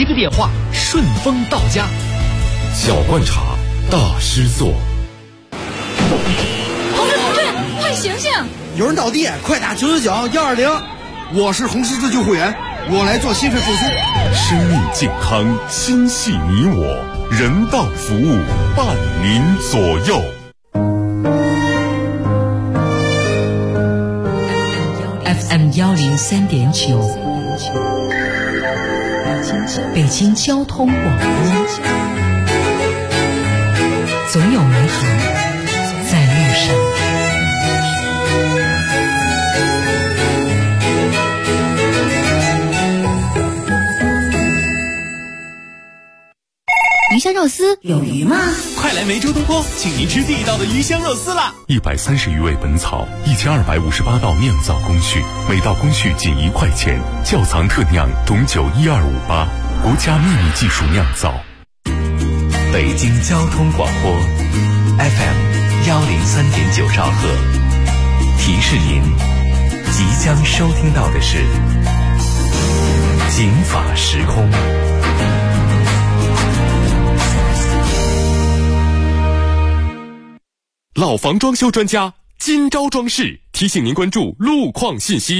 个电话，顺丰到家。 小罐茶，大师做。 同志，快醒醒！ 有人倒地，快打999-120。我是红十字救护员，我来做心肺复苏。 生命健康，心系你我，人道服务伴您左右。 FM 103.9，北京交通广播，总有美好在路上。 鱼香肉丝有鱼吗？ 快来梅州东坡，请您吃地道的鱼香肉丝啦 ！130余味本草，1258道酿造工序，每道工序仅1块钱。窖藏特酿董酒12588，国家秘密技术酿造。 北京交通广播 FM 103.9兆赫，提示您，即将收听到的是警法时空。 老房装修专家金招装饰提醒您关注路况信息。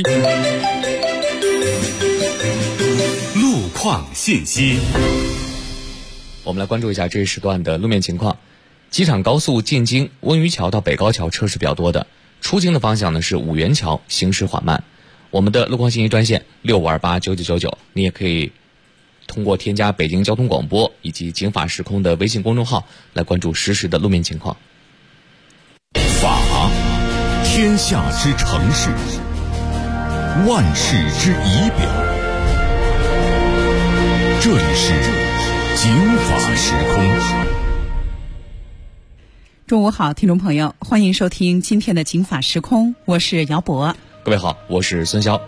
路况信息， 我们来关注一下这一时段的路面情况。机场高速进京温榆桥到北高桥车是比较多的，出京的方向呢是五元桥，行驶缓慢。我们的路况信息专线65289999，你也可以通过添加北京交通广播以及警法时空的微信公众号来关注实时的路面情况。 法，天下之城市，万世之仪表。这里是警法时空。 中午好，听众朋友，欢迎收听今天的警法时空，我是姚博。 各位好，我是孙潇。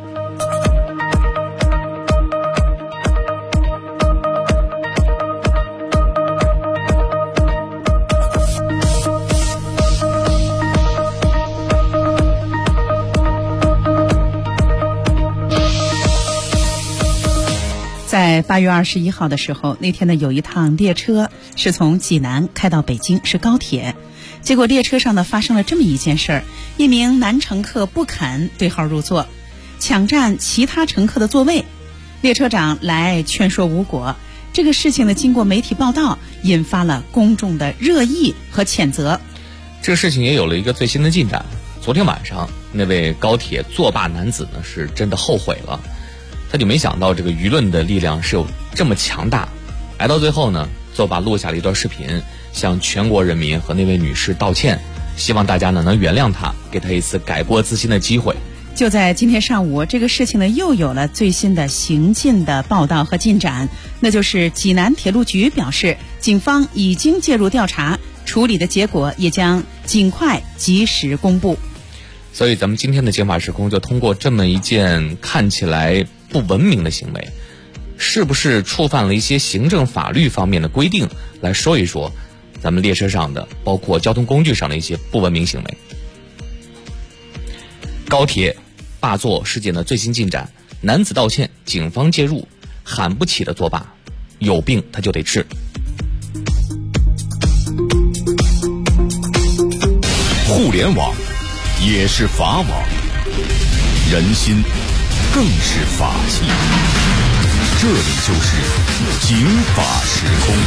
在8月21号的时候，那天呢有一趟列车是从济南开到北京，是高铁。结果列车上呢发生了这么一件事儿，一名男乘客不肯对号入座，抢占其他乘客的座位，列车长来劝说无果。这个事情呢经过媒体报道，引发了公众的热议和谴责。 这个事情也有了一个最新的进展。昨天晚上那位高铁作霸男子呢是真的后悔了，他就没想到这个舆论的力量是有这么强大。来到最后呢，作霸录下了一段视频，向全国人民和那位女士道歉，希望大家呢能原谅他，给他一次改过自新的机会。 就在今天上午，这个事情呢又有了最新的行进的报道和进展，那就是济南铁路局表示，警方已经介入调查，处理的结果也将尽快及时公布。 所以咱们今天的警法时空就通过这么一件看起来不文明的行为，是不是触犯了一些行政法律方面的规定，来说一说咱们列车上的包括交通工具上的一些不文明行为。高铁霸座事件的最新进展，男子道歉，警方介入，喊不起的作霸，有病他就得治。 互联网也是法网，人心更是法器。这里就是警法时空。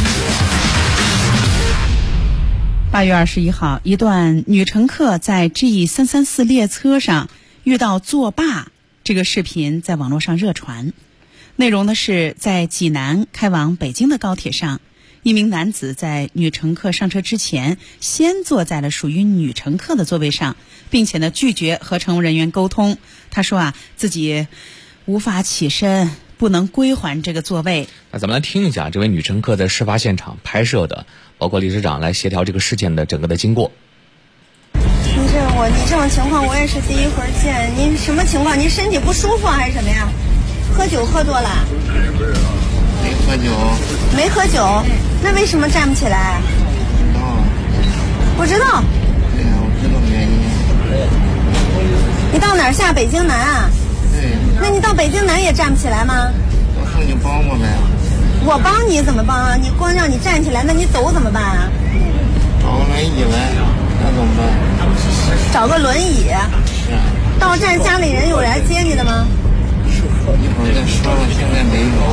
8月21号，一段女乘客在 G334 列车上遇到作霸这个视频在网络上热传。内容呢是在济南开往北京的高铁上，一名男子在女乘客上车之前，先坐在了属于女乘客的座位上，并且呢拒绝和乘务人员沟通。他说自己无法起身，不能归还这个座位。 那咱们来听一下这位女乘客在事发现场拍摄的，包括理事长来协调这个事件的整个的经过。 你这种情况我也是第一回见。您什么情况？您身体不舒服还是什么呀？喝酒喝多了？ 没喝酒。 没喝酒？那为什么站不起来？不知道。 对呀，我知道原因。 你到哪儿下？北京南啊？ 对。 那你到北京南也站不起来吗？ 我说你帮我呗。 我帮你怎么帮啊？你光让你站起来，那你走怎么办啊？ 找个轮椅来，那怎么办？ 找个轮椅。 是啊。 到站家里人有来接你的吗？ 一会儿再说吧，现在没有。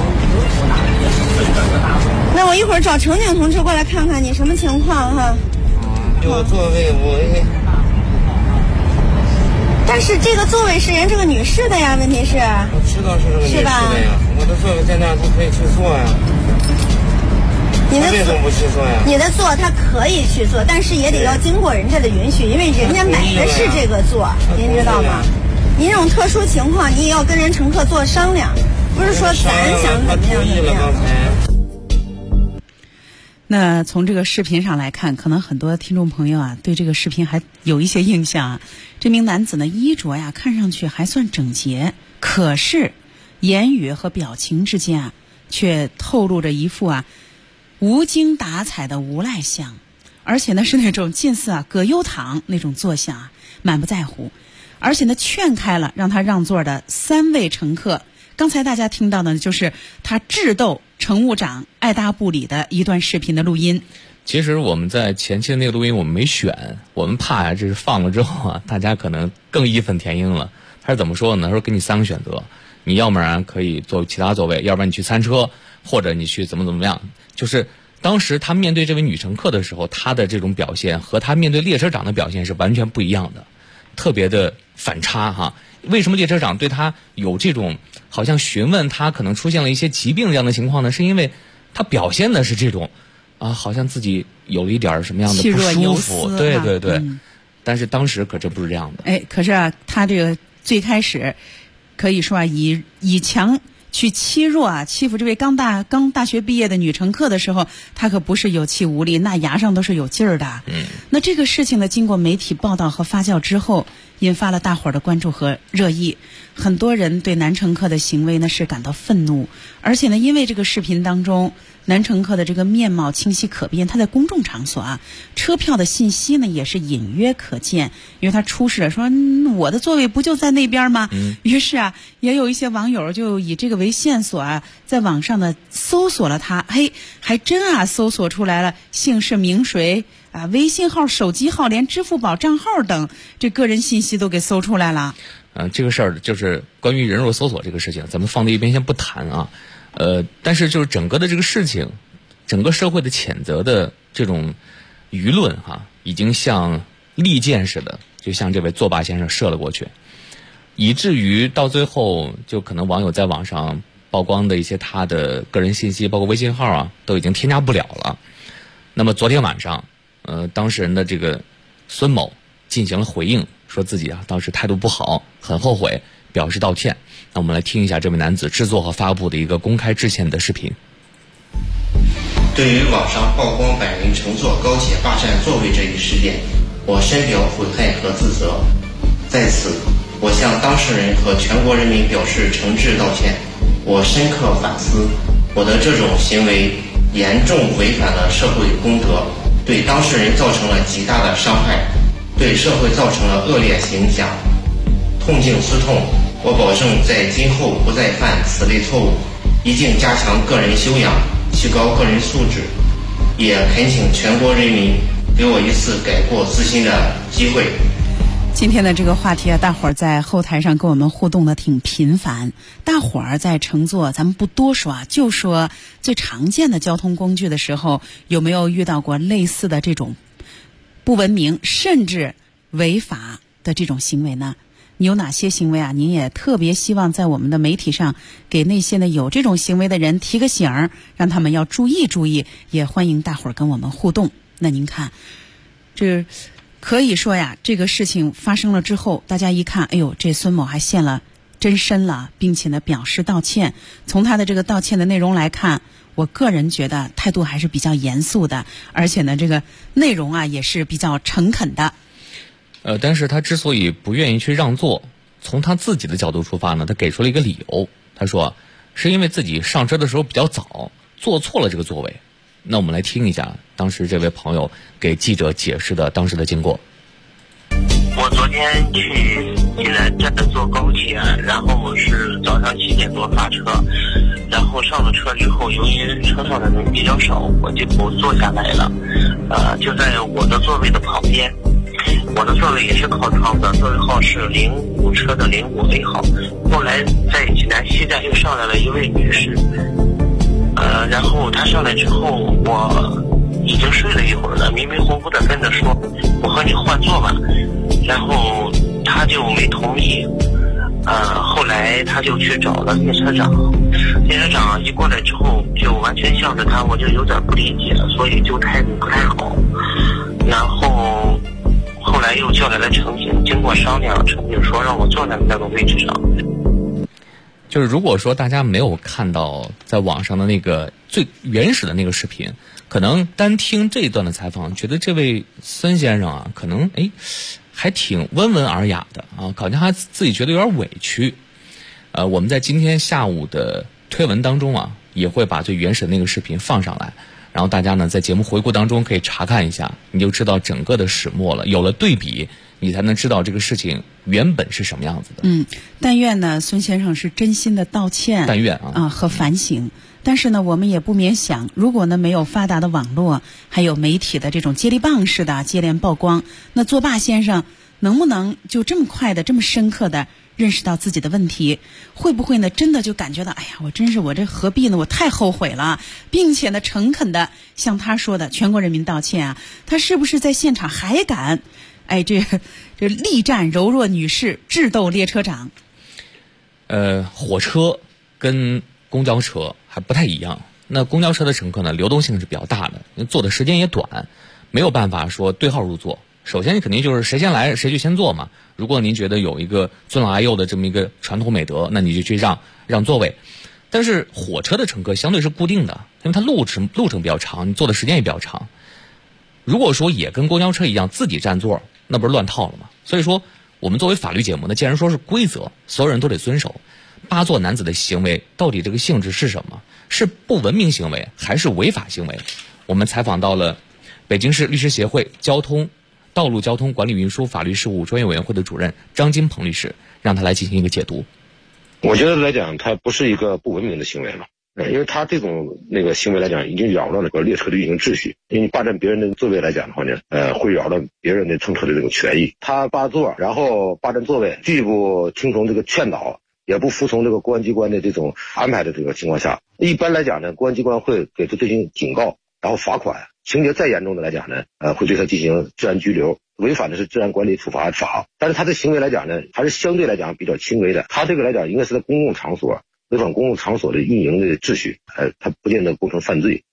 那我一会儿找乘警同志过来看看你什么情况哈。 这个座位但是这个座位是人这个女士的呀，问题是。 我知道是这个女士的呀，我的座位在那，她可以去坐呀。 你的为什么不去坐呀？ 你的座他可以去坐，但是也得要经过人家的允许，因为人家买的是这个座，您知道吗？您这种特殊情况，你也要跟人乘客做商量，不是说咱想怎么样怎么样。 那从这个视频上来看，可能很多听众朋友啊对这个视频还有一些印象啊。这名男子呢衣着呀看上去还算整洁，可是言语和表情之间啊却透露着一副无精打采的无赖相，而且呢是那种近似葛优躺那种坐相满不在乎，而且呢劝开了让他让座的3位乘客。刚才大家听到的就是他智斗乘务长爱答不理的一段视频的录音。 其实我们在前期的那个录音我们没选，我们怕这是放了之后大家可能更义愤填膺了。他是怎么说的呢？他说给你3个选择，你要不然可以坐其他座位，要不然你去餐车，或者你去怎么样。就是当时他面对这位女乘客的时候，他的这种表现和他面对列车长的表现是完全不一样的，特别的反差哈。为什么列车长对他有这种好像询问他可能出现了一些疾病这样的情况呢？是因为他表现的是这种好像自己有了一点什么样的不舒服，对对对。但是当时可真不是这样的。 可是他这个最开始可以说以强去欺弱欺负这位刚大学毕业的女乘客的时候，他可不是有气无力，那牙上都是有劲儿的。那这个事情呢，经过媒体报道和发酵之后，引发了大伙儿的关注和热议。很多人对男乘客的行为呢是感到愤怒，而且呢，因为这个视频当中男乘客的这个面貌清晰可辨，他在公众场所车票的信息呢也是隐约可见，因为他出示了说我的座位不就在那边吗？于是也有一些网友就以这个为线索在网上呢搜索了他，还真搜索出来了姓氏名谁微信号、手机号，连支付宝账号等这个人信息都给搜出来了。 这个事儿就是关于人肉搜索这个事情，咱们放在一边先不谈但是就是整个的这个事情，整个社会的谴责的这种舆论已经像利箭似的，就向这位作霸先生射了过去，以至于到最后就可能网友在网上曝光的一些他的个人信息，包括微信号都已经添加不了了。那么昨天晚上当事人的这个孙某进行了回应，说自己当时态度不好，很后悔，表示道歉。那我们来听一下这位男子制作和发布的一个公开致歉的视频。 对于网上曝光百人乘坐高铁霸占座位这一事件，我深表悔恨和自责。在此，我向当事人和全国人民表示诚挚道歉。我深刻反思，我的这种行为严重违反了社会公德，对当事人造成了极大的伤害，对社会造成了恶劣影响，痛定思痛，我保证在今后不再犯此类错误，一定加强个人修养，提高个人素质，也恳请全国人民给我一次改过自新的机会。 今天的这个话题大伙儿在后台上跟我们互动的挺频繁。大伙儿在乘坐，咱们不多说就说最常见的交通工具的时候，有没有遇到过类似的这种不文明甚至违法的这种行为呢？你有哪些行为您也特别希望在我们的媒体上给那些呢有这种行为的人提个醒，让他们要注意注意，也欢迎大伙儿跟我们互动。那您看，这可以说这个事情发生了之后，大家一看，这孙某还现了真身了，并且呢表示道歉。从他的这个道歉的内容来看，我个人觉得态度还是比较严肃的，而且呢这个内容也是比较诚恳的。 但是他之所以不愿意去让座，从他自己的角度出发呢，他给出了一个理由，他说是因为自己上车的时候比较早，坐错了这个座位。那我们来听一下当时这位朋友给记者解释的当时的经过。 我昨天去进来站着坐高铁，然后是早上7点多发车，然后上了车之后，由于车上的人比较少，我就坐下来了，就在我的座位的旁边。我的座位也是靠窗的，座位号是05车的05A 号。后来在济南西站又上来了一位女士，然后她上来之后，我已经睡了一会儿了，迷迷糊糊的跟着说：“我和你换座吧。”然后她就没同意。后来她就去找了列车长，列车长一过来之后就完全向着她，我就有点不理解，所以就态度不太好。然后后来又叫来了乘警，经过商量，乘警说让我坐在那个位置上。 就是如果说大家没有看到在网上的那个最原始的那个视频，可能单听这一段的采访，觉得这位孙先生啊，可能还挺温文尔雅的啊，好像他自己觉得有点委屈。我们在今天下午的推文当中啊，也会把最原始的那个视频放上来，然后大家呢在节目回顾当中可以查看一下，你就知道整个的始末了。有了对比，你才能知道这个事情原本是什么样子的。 但愿呢孙先生是真心的道歉， 但愿和反省。但是呢，我们也不免想，如果呢没有发达的网络，还有媒体的这种接力棒式的接连曝光，那作霸先生能不能就这么快的、这么深刻的认识到自己的问题？会不会呢真的就感觉到，哎呀，我这何必呢？我太后悔了，并且呢诚恳的向他说的全国人民道歉啊！他是不是在现场还敢，这力战柔弱女士，智斗列车长？ 火车跟公交车还不太一样。那公交车的乘客呢，流动性是比较大的，坐的时间也短，没有办法说对号入座。首先肯定就是谁先来谁就先坐嘛。如果您觉得有一个尊老爱幼的这么一个传统美德，那你就去让座位。但是火车的乘客相对是固定的，因为它路程比较长，你坐的时间也比较长。如果说也跟公交车一样自己占座，那不是乱套了吗？所以说我们作为法律节目呢，既然说是规则，所有人都得遵守。霸座男子的行为到底这个性质是什么？是不文明行为还是违法行为？我们采访到了北京市律师协会道路交通管理运输法律事务专业委员会的主任张金鹏律师，让他来进行一个解读。 我觉得来讲，它不是一个不文明的行为了，因为他这种行为来讲，已经扰乱了个列车的运行秩序。因为你霸占别人的座位来讲的话呢，会扰乱别人的乘客的这种权益。他霸座，然后霸占座位，拒不听从这个劝导，也不服从这个公安机关的这种安排的这个情况下，一般来讲呢，公安机关会给他进行警告，然后罚款。情节再严重的来讲呢，会对他进行治安拘留，违反的是治安管理处罚法。但是他的行为来讲呢，还是相对来讲比较轻微的。他这个来讲应该是在公共场所违反公共场所的运营的秩序，他不见得构成犯罪。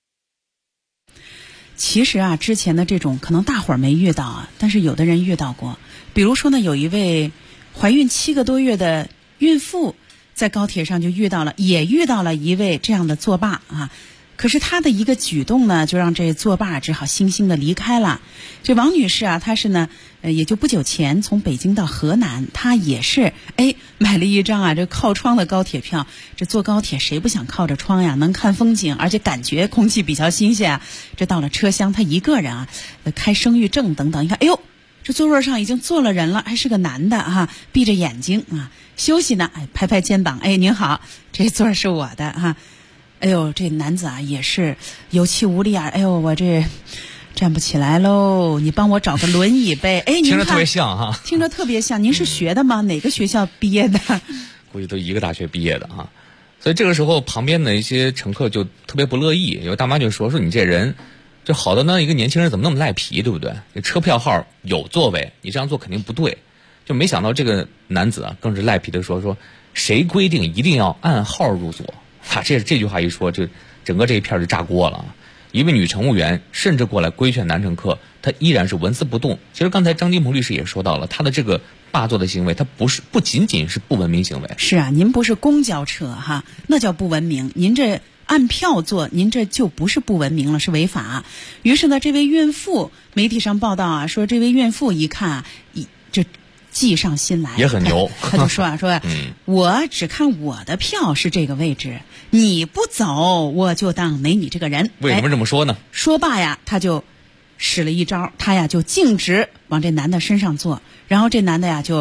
其实啊，之前的这种可能大伙儿没遇到啊，但是有的人遇到过。比如说呢，有一位怀孕7个多月的孕妇在高铁上就遇到了一位这样的作霸啊。可是她的一个举动呢，就让这作霸只好悻悻的离开了。这王女士啊，她是呢，也就不久前从北京到河南，她也是买了一张这靠窗的高铁票。这坐高铁谁不想靠着窗呀，能看风景，而且感觉空气比较新鲜啊。这到了车厢，她一个人啊，开生育证等等，你看，这座位上已经坐了人了，还是个男的啊，闭着眼睛啊休息呢，拍拍肩膀，您好，这座是我的啊。这男子啊也是有气无力啊，我这站不起来喽，你帮我找个轮椅呗。您听着特别像哈， 听着特别像。您是学的吗？哪个学校毕业的？ 估计都一个大学毕业的哈。所以这个时候旁边的一些乘客就特别不乐意，有大妈就说你这人就好的呢，一个年轻人怎么那么赖皮，对不对？这车票号有座位，你这样做肯定不对。就没想到这个男子啊更是赖皮的说谁规定一定要按号入座？这句话一说，就整个这一片就炸锅了。一位女乘务员甚至过来规劝男乘客，他依然是纹丝不动。其实刚才张金鹏律师也说到了，他的这个霸座的行为，他不仅仅是不文明行为。 是啊，您不是公交车哈，那叫不文明。您这按票坐，您这就不是不文明了，是违法。于是呢，这位孕妇媒体上报道啊，说这位孕妇一看就计上心来， 也很牛。 他就说我只看我的票是这个位置，你不走我就当没你这个人。 为什么这么说呢？ 说罢呀，他就使了一招，他呀就径直往这男的身上坐，然后这男的呀就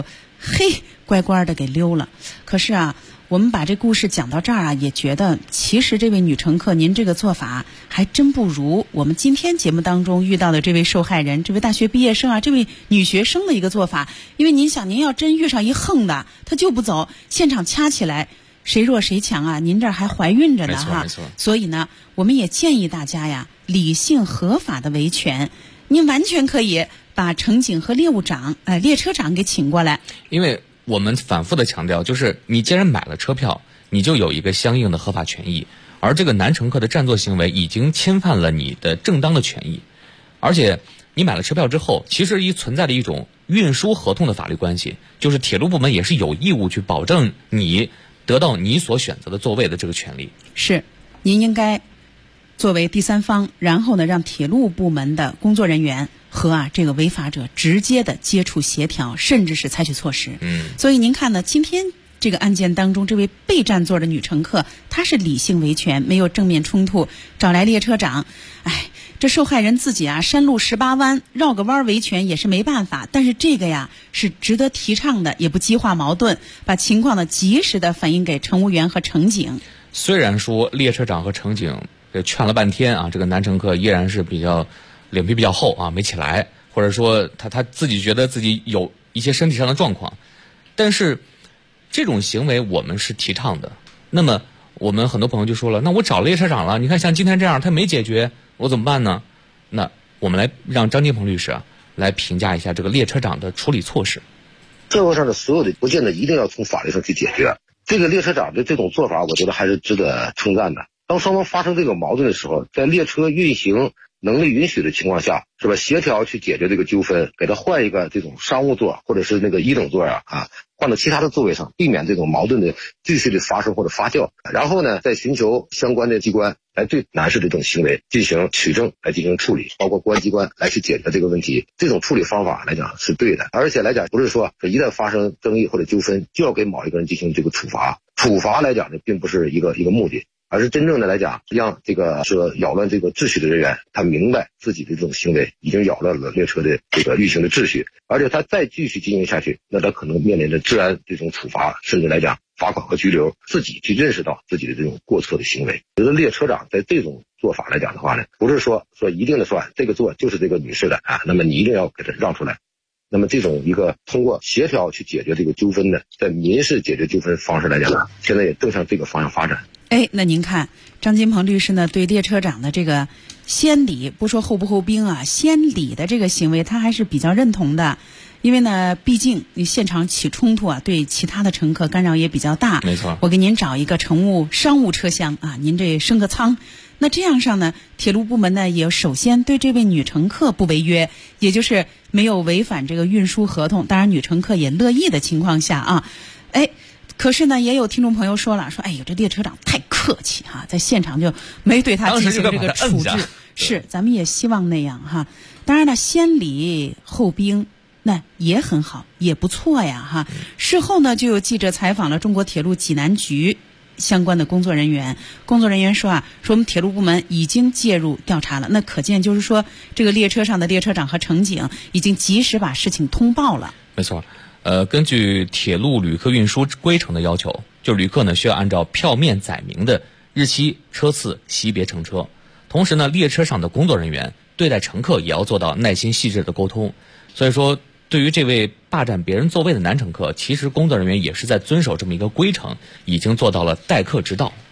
嘿，乖乖的给溜了。可是啊，我们把这故事讲到这儿啊，也觉得其实这位女乘客您这个做法还真不如我们今天节目当中遇到的这位受害人，这位大学毕业生啊，这位女学生的一个做法。因为您想，您要真遇上一横的，他就不走，现场掐起来，谁弱谁强啊？您这儿还怀孕着呢哈。所以呢，我们也建议大家呀，理性合法的维权，您完全可以把乘警和列车长给请过来。 因为我们反复的强调，就是你既然买了车票，你就有一个相应的合法权益，而这个男乘客的占座行为已经侵犯了你的正当的权益，而且你买了车票之后，其实存在的一种运输合同的法律关系，就是铁路部门也是有义务去保证你得到你所选择的座位的这个权利。 是，您应该作为第三方，然后呢，让铁路部门的工作人员和这个违法者直接的接触协调，甚至是采取措施。所以您看呢，今天这个案件当中，这位被占座的女乘客，她是理性维权，没有正面冲突，找来列车长。这受害人自己山路18弯，绕个弯维权也是没办法，但是这个呀是值得提倡的，也不激化矛盾，把情况呢及时的反映给乘务员和乘警。 虽然说列车长和乘警劝了半天这个男乘客依然是脸皮比较厚没起来，或者说他自己觉得自己有一些身体上的状况，但是这种行为我们是提倡的。那么我们很多朋友就说了，那我找列车长了，你看像今天这样他没解决，我怎么办呢？那我们来让张金鹏律师来评价一下这个列车长的处理措施。 社会上的所有的不见得一定要从法律上去解决，这个列车长的这种做法我觉得还是值得称赞的。当双方发生这个矛盾的时候，在列车运行能力允许的情况下，是吧？协调去解决这个纠纷，给他换一个这种商务座或者是那个1等座换到其他的座位上，避免这种矛盾的继续的发生或者发酵。然后呢，再寻求相关的机关来对男士的这种行为进行取证，来进行处理，包括公安机关来去解决这个问题。这种处理方法来讲是对的，而且来讲不是说一旦发生争议或者纠纷就要给某一个人进行这个处罚。处罚来讲呢，并不是一个目的，而是真正的来讲，让这个是扰乱这个秩序的人员，他明白自己的这种行为已经扰乱了列车的这个运行的秩序，而且他再继续经营下去，那他可能面临着治安这种处罚，甚至来讲罚款和拘留。自己去认识到自己的这种过错的行为。觉得列车长在这种做法来讲的话呢，不是说一定的说这个座就是这个女士的那么你一定要给她让出来。那么这种一个通过协调去解决这个纠纷的，在民事解决纠纷方式来讲，现在也正向这个方向发展。 那您看张金鹏律师呢，对列车长的这个先礼，不说后不后兵先礼的这个行为，他还是比较认同的。因为呢，毕竟你现场起冲突对其他的乘客干扰也比较大。 没错， 我给您找一个商务车厢您这升个舱。那这样上呢，铁路部门呢也首先对这位女乘客不违约，也就是没有违反这个运输合同。当然，女乘客也乐意的情况下可是呢，也有听众朋友说了，哎呦，这列车长太客气在现场就没对他进行这个处置。是，咱们也希望那样当然了，先礼后兵那也很好，也不错呀事后呢，就有记者采访了中国铁路济南局相关的工作人员，工作人员说我们铁路部门已经介入调查了。那可见就是说，这个列车上的列车长和乘警已经及时把事情通报了。 没错，根据铁路旅客运输规程的要求，就旅客呢需要按照票面载明的日期、车次惜别乘车。同时呢，列车上的工作人员对待乘客也要做到耐心细致的沟通。所以说，对于这位霸占别人座位的男乘客，其实工作人员也是在遵守这么一个规程，已经做到了待客之道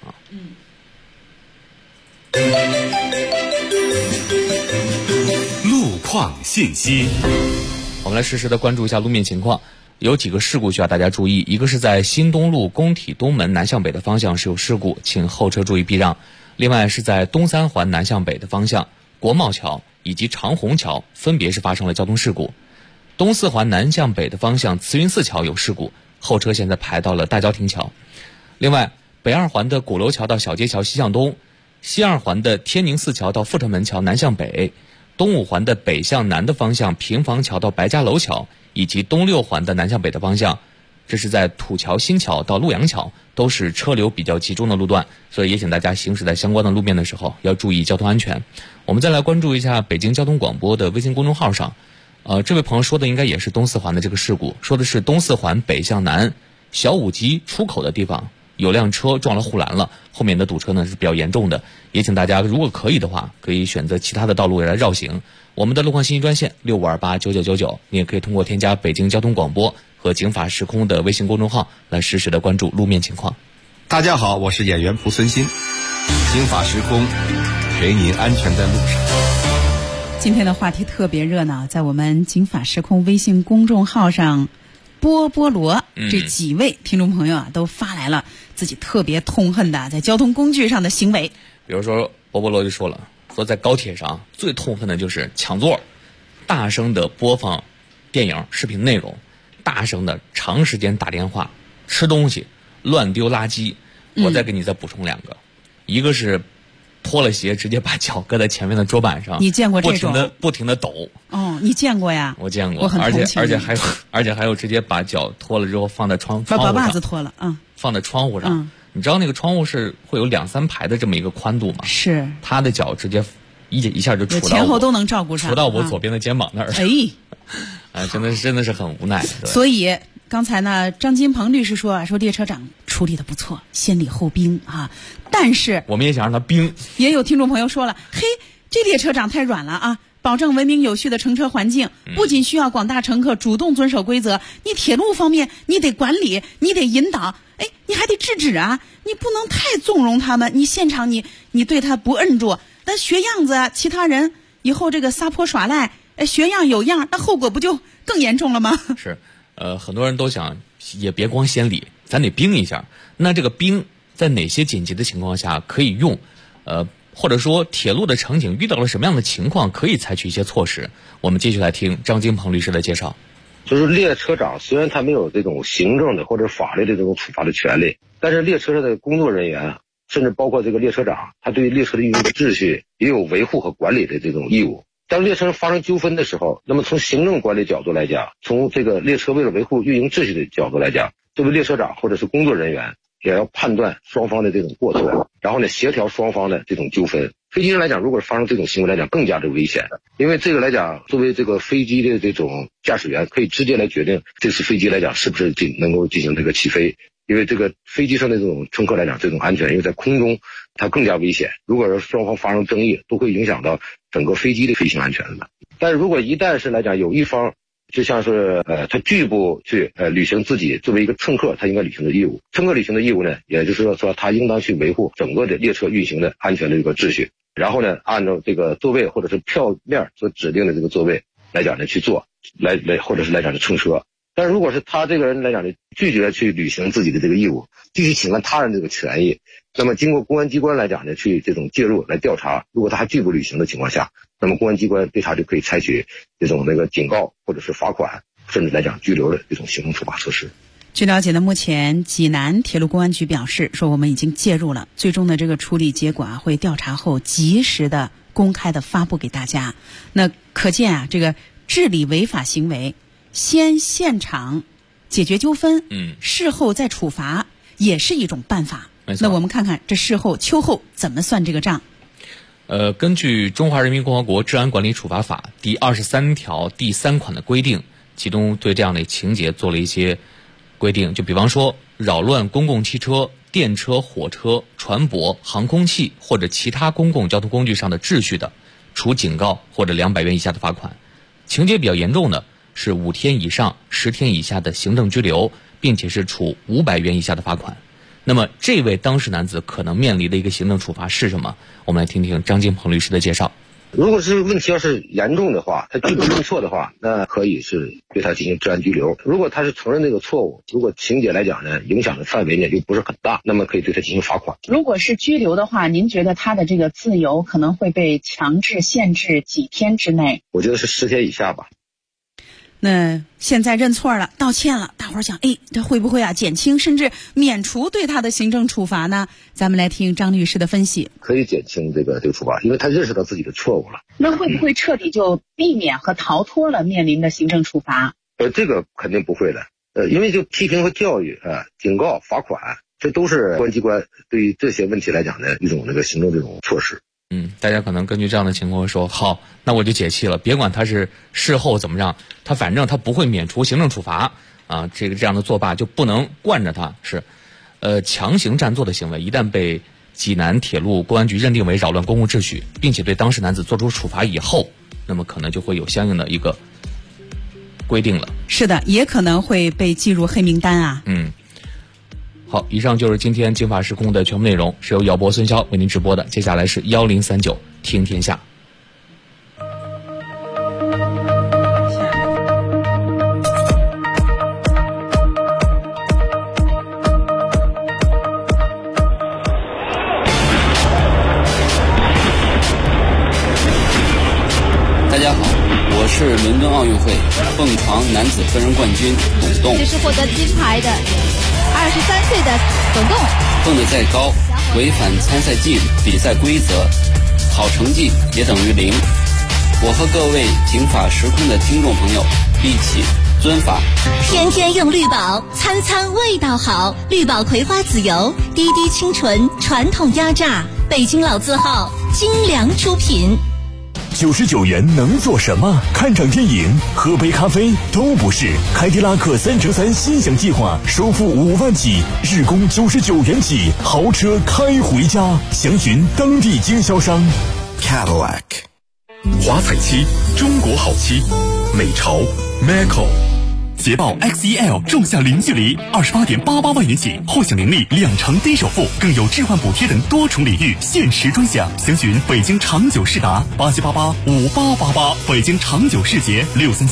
路况信息， 我们来实时的关注一下路面情况。有几个事故需要大家注意，一个是在新东路工体东门南向北的方向是有事故，请后车注意避让。另外是在东三环南向北的方向，国贸桥以及长虹桥分别是发生了交通事故。东四环南向北的方向，慈云寺桥有事故，后车现在排到了大郊亭桥。另外，北二环的鼓楼桥到小街桥西向东，西二环的天宁寺桥到阜成门桥南向北，东五环的北向南的方向，平房桥到白家楼桥，以及东六环的南向北的方向，这是在土桥新桥到陆阳桥，都是车流比较集中的路段，所以也请大家行驶在相关的路面的时候要注意交通安全。我们再来关注一下北京交通广播的微信公众号上， 这位朋友说的应该也是东四环的这个事故，说的是东四环北向南小五级出口的地方有辆车撞了护栏了，后面的堵车呢是比较严重的，也请大家如果可以的话，可以选择其他的道路来绕行。我们的路况信息专线65289999，你也可以通过添加北京交通广播和警法时空的微信公众号来实时的关注路面情况。 大家好，我是演员蒲存昕，警法时空陪您安全在路上。 今天的话题特别热闹，在我们警法时空微信公众号上，波罗这几位听众朋友啊，都发来了自己特别痛恨的在交通工具上的行为。 比如说波罗就说了，说在高铁上最痛恨的就是抢座，大声的播放电影视频内容，大声的长时间打电话，吃东西，乱丢垃圾。我再给你再补充2个，一个是脱了鞋直接把脚搁在前面的桌板上， 你见过这种不停的抖？ 哦，你见过呀？ 我见过， 我很同情。 而且还有直接把脚脱了之后放在窗户上， 把袜子脱了， 放在窗户上。你知道那个窗户是会有2-3排的这么一个宽度吗？是。他的脚直接一下就杵到我， 前后都能照顾上， 杵到我左边的肩膀那儿。真的是很无奈。 所以刚才呢，张金鹏律师说列车长处理的不错，先礼后兵啊。但是我们也想让他兵。也有听众朋友说了，嘿，这列车长太软了啊！保证文明有序的乘车环境，不仅需要广大乘客主动遵守规则，你铁路方面你得管理，你得引导，你还得制止啊！你不能太纵容他们，你现场你对他不摁住，但学样子啊，其他人以后这个撒泼耍赖，学样有样，那后果不就更严重了吗？ 是，很多人都想也别光先礼，咱得兵一下。那这个兵在哪些紧急的情况下可以用？或者说铁路的乘警遇到了什么样的情况可以采取一些措施？我们继续来听张金鹏律师的介绍。 就是列车长虽然他没有这种行政的或者法律的这种处罚的权利，但是列车上的工作人员，甚至包括这个列车长，他对列车的运营秩序也有维护和管理的这种义务。当列车上发生纠纷的时候，那么从行政管理角度来讲，从这个列车为了维护运营秩序的角度来讲，作为列车长或者是工作人员，也要判断双方的这种过错，然后呢协调双方的这种纠纷。飞机上来讲，如果发生这种行为来讲，更加的危险，因为这个来讲，作为这个飞机的这种驾驶员，可以直接来决定这次飞机来讲是不是能够进行这个起飞。因为这个飞机上的这种乘客来讲，这种安全，因为在空中它更加危险，如果是双方发生争议，都会影响到整个飞机的飞行安全的。但是如果一旦是来讲有一方就像是他拒不去履行自己作为一个乘客他应该履行的义务，乘客履行的义务呢，也就是说他应当去维护整个的列车运行的安全的一个秩序，然后呢按照这个座位或者是票面所指定的这个座位来讲呢去做，来或者是来讲的乘车。但是如果是他这个人来讲呢拒绝去履行自己的这个义务，继续侵犯他人这个权益，那么经过公安机关来讲呢去这种介入来调查，如果他还拒不履行的情况下，那么公安机关对他就可以采取这种那个警告或者是罚款，甚至来讲拘留的这种行政处罚措施。 据了解呢，目前济南铁路公安局表示说，我们已经介入了，最终的这个处理结果会调查后及时的公开的发布给大家。那可见啊，这个治理违法行为，先现场解决纠纷，事后再处罚也是一种办法。那我们看看这事后秋后怎么算这个账。 根据《中华人民共和国治安管理处罚法》第23条第3款的规定，其中对这样的情节做了一些规定，就比方说扰乱公共汽车、电车、火车、船舶、航空器或者其他公共交通工具上的秩序的，处警告或者200元以下的罚款；情节比较严重的是5天以上10天以下的行政拘留，并且是处500元以下的罚款。那么这位当事男子可能面临的一个行政处罚是什么？我们来听听张金鹏律师的介绍。 如果是问题要是严重的话，他拒不认错的话，那可以是对他进行治安拘留。如果他是承认这个错误，如果情节来讲呢，影响的范围呢又不是很大，那么可以对他进行罚款。 如果是拘留的话，您觉得他的这个自由可能会被强制限制几天之内？ 我觉得是10天以下吧。 那现在认错了，道歉了，大伙儿想，这会不会减轻甚至免除对他的行政处罚呢？咱们来听张律师的分析。 可以减轻这个处罚，因为他认识到自己的错误了。 那会不会彻底就避免和逃脱了面临的行政处罚？ 这个肯定不会的。因为就批评和教育警告、罚款，这都是公安机关对于这些问题来讲的一种行政这种措施。 大家可能根据这样的情况说，好，那我就解气了，别管他是事后怎么样，他反正他不会免除行政处罚啊，这样的作罢就不能惯着他，是强行占座的行为，一旦被济南铁路公安局认定为扰乱公共秩序，并且对当事男子作出处罚以后，那么可能就会有相应的一个规定了。 是的，也可能会被记入黑名单啊。 好，以上就是今天《经法时空》的全部内容，是由姚博、孙潇为您直播的。接下来是1039听天下。 大家好，我是伦敦奥运会蹦床男子个人冠军董栋。 这是获得金牌的23岁的董栋。 蹦得再高，违反参赛纪律、比赛规则，好成绩也等于0。我和各位警法时空的听众朋友一起遵法。 天天用绿宝，餐餐味道好。绿宝葵花籽油，滴滴清纯，传统压榨，北京老字号，精良出品。 99元能做什么？看场电影、喝杯咖啡都不是。凯迪拉克3乘3心想计划，首付5万起，日供99元起，豪车开回家。详询当地经销商。 Cadillac 华彩漆，中国好漆，美潮 Macco。捷豹 XEL 仲夏零距离28.88万元起，或享年利2成低首付，更有置换补贴等多重礼遇，限时专享。详询北京长久世达87885888，北京长久世捷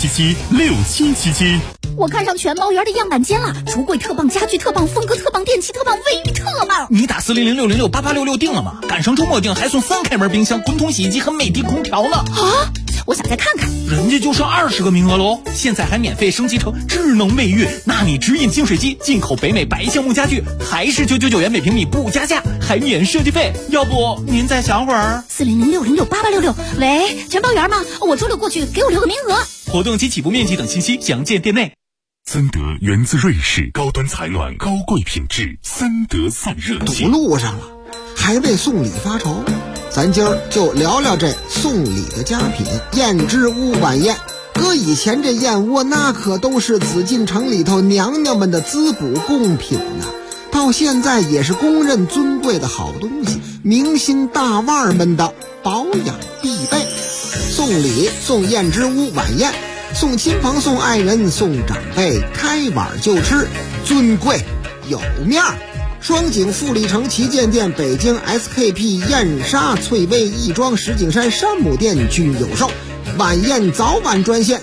63776777。 我看上全包园的样板间了，橱柜特棒，家具特棒，风格特棒，电器特棒，卫浴特棒。 你打40060688866定了吗？赶上周末定还送3开门冰箱、滚筒洗衣机和美的空调呢。 啊！我想再看看。 人家就剩20个名额喽，现在还免费升级成智能卫浴，纳米直饮净水机，进口北美白橡木家具，还是999元每平米不加价，还免设计费。要不您再想会儿 ？40060688866。喂，全包园吗？我周6过去，给我留个名额。 活动及起步面积等信息详见店内。 森德源自瑞士，高端采暖，高贵品质，森德散热器。 堵路上了，还为送礼发愁。咱今儿就聊聊这送礼的佳品燕之屋晚宴。搁以前这燕窝那可都是紫禁城里头娘娘们的滋补贡品呢，到现在也是公认尊贵的好东西，明星大腕们的保养必备。送礼送燕之屋晚宴，送亲朋送爱人送长辈，开碗就吃，尊贵有面儿。双井富力城旗舰店、北京 SKP 燕莎、翠微亦庄、石景山山姆店均有售。晚宴早晚专线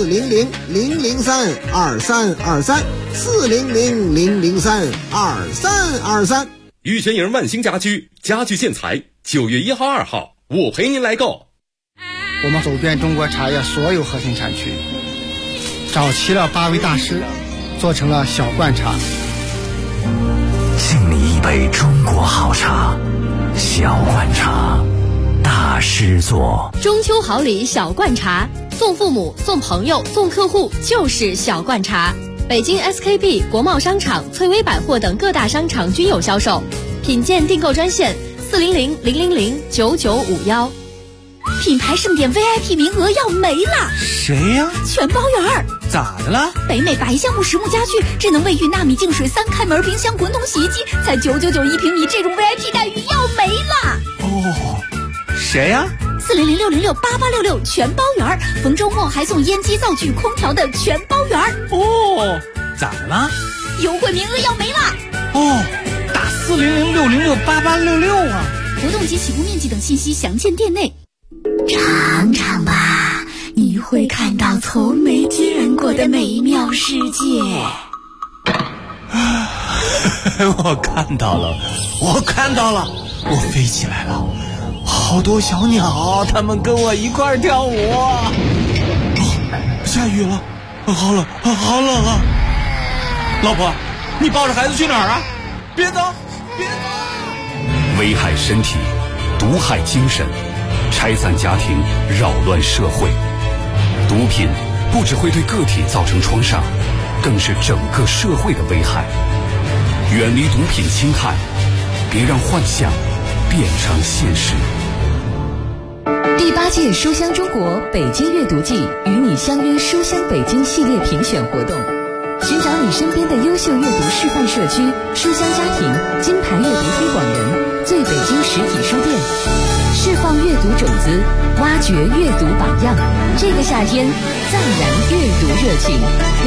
400-003-2323，400-003-2323。 玉泉营万兴家居，家具建材，9月1号、2号，我陪您来购。 我们走遍中国茶叶所有核心产区，找齐了8位大师，做成了小罐茶。 敬你一杯中国好茶，小罐茶，大师做。 中秋好礼小罐茶，送父母、送朋友、送客户就是小罐茶。北京 SKP、国贸商场、翠微百货等各大商场均有销售。品鉴订购专线400-000-9951。 品牌盛典 VIP 名额要没了。 谁呀？ 全包园。 咋的了？ 北美白橡木实木家具、智能卫浴、纳米净水、3开门冰箱、滚筒洗衣机，才999一平米，这种 VIP 待遇要没了。 哦，谁呀 ？400-606-8866全包园，逢周末还送烟机、灶具、空调的全包园。 哦，咋的了？ 优惠名额要没了。 哦，打400-606-8866啊！ 活动及起步面积等信息详见店内。 尝尝吧，你会看到从没见过的美妙世界。 我看到了，我飞起来了，好多小鸟，它们跟我一块儿跳舞。下雨了，好冷啊！老婆，你抱着孩子去哪儿啊？别走！ 危害身体，毒害精神，拆散家庭，扰乱社会。毒品不只会对个体造成创伤，更是整个社会的危害。远离毒品侵害，别让幻想变成现实。 届书香中国北京阅读季与你相约书香北京系列评选活动，寻找你身边的优秀阅读示范社区、书香家庭、金牌阅读推广人、最北京实体书店，释放阅读种子，挖掘阅读榜样。这个夏天，再燃阅读热情。